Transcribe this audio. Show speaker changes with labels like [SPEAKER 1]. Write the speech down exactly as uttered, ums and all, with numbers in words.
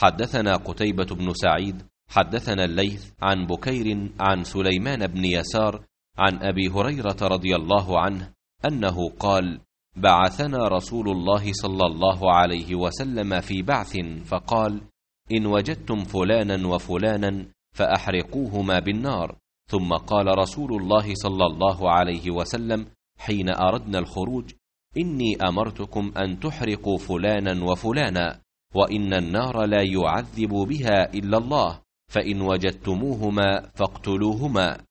[SPEAKER 1] حدثنا قتيبة بن سعيد حدثنا الليث عن بكير عن سليمان بن يسار عن أبي هريرة رضي الله عنه أنه قال: بعثنا رسول الله صلى الله عليه وسلم في بعث فقال: إن وجدتم فلانا وفلانا فأحرقوهما بالنار. ثم قال رسول الله صلى الله عليه وسلم حين أردنا الخروج: إني أمرتكم أن تحرقوا فلانا وفلانا، وإن النار لا يعذب بها إلا الله، فإن وجدتموهما فاقتلوهما.